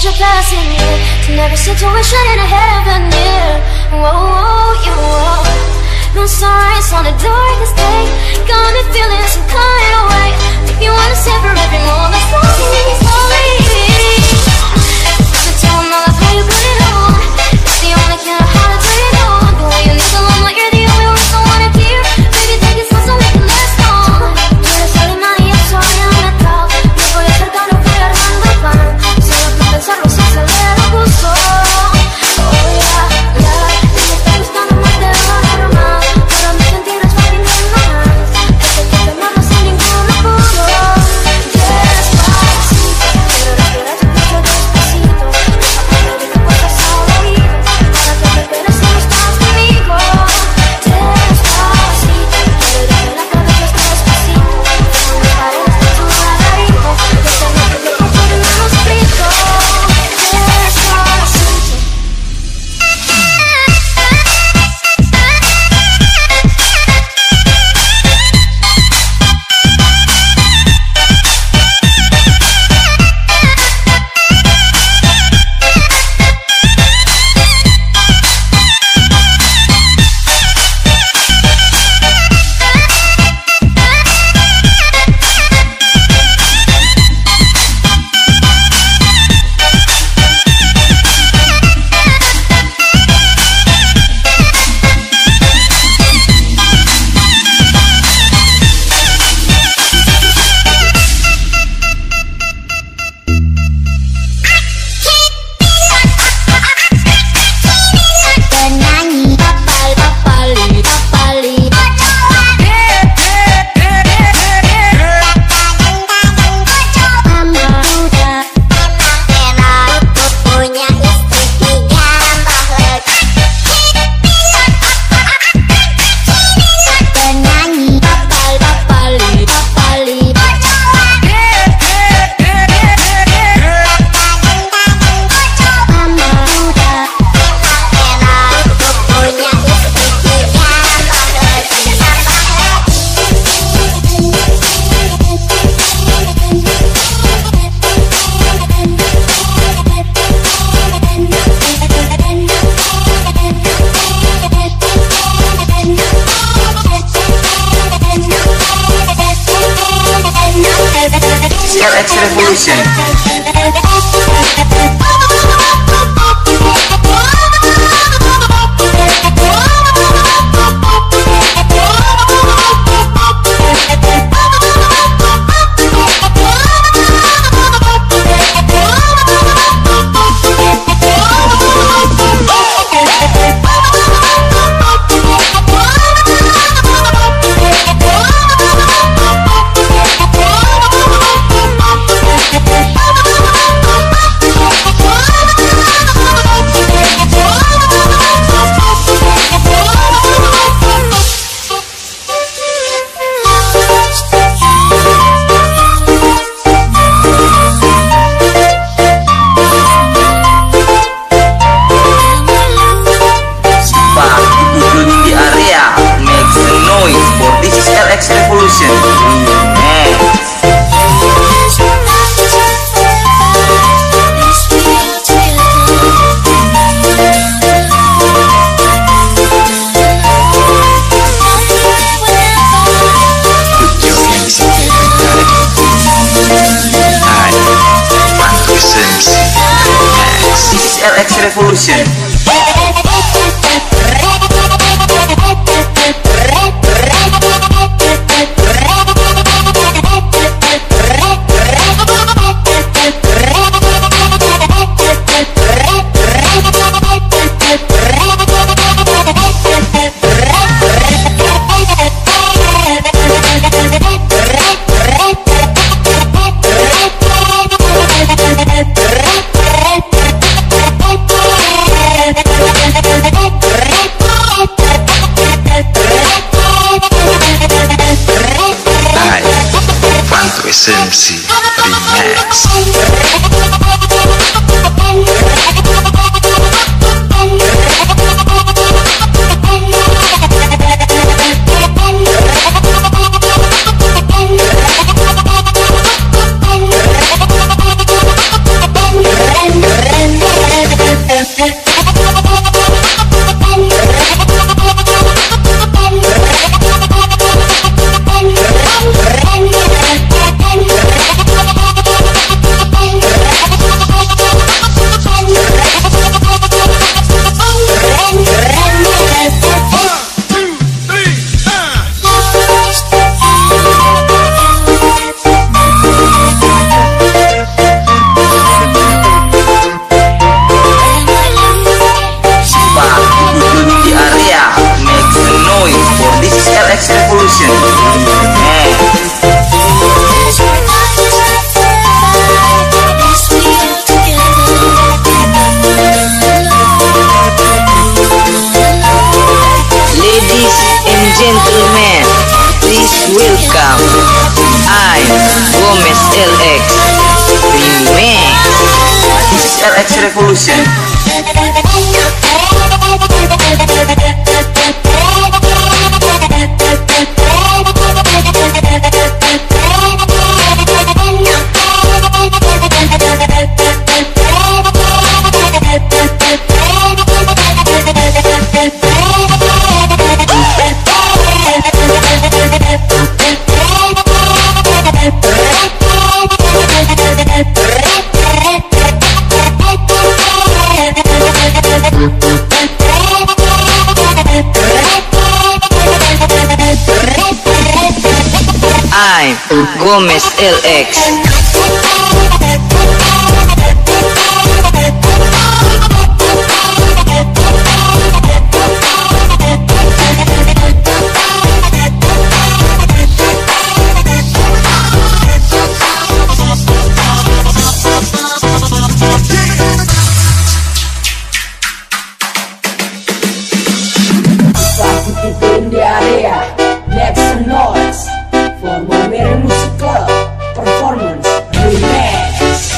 your past in you. To every situation in a heaven, yeah. Whoa, you whoa. No sunrise on the darkest day. Got me feeling some kind of way. Make me wanna savor every moment slowly, slowly. So tell them all that's how you put it on. It's the only kind of how to turn it on. The way you need the limelight, you're the only one I wanna hear. Baby, take it slow so we can last on. Quieres animar y eso ya me acabo. Me voy acercando, voy armando el plan. Solo con pensarlo se acelera el pulso. Oh yeah, yeah. Me está gustando más de lo normal. Pero mis sentidos van viniendo más. Desde que te mando sin ningún apuro. Despacito, quiero respirar tu pecho despacito. Deja que te diga cosas al oído. Para que te enteres si no estás conmigo. Despacito, quiero darte la cabeza despacito. Como me paredes de tu laberinto. Déjame que te conforme me lo explico. CLX Revolution. Revolution. This is LX Revolution. SMC Remix. I, Gomez LX Remix. This is LX Revolution. I, Gomez LX. In the area, make some noise for Momere Musical Performance Remix.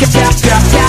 yeah, yeah, yeah.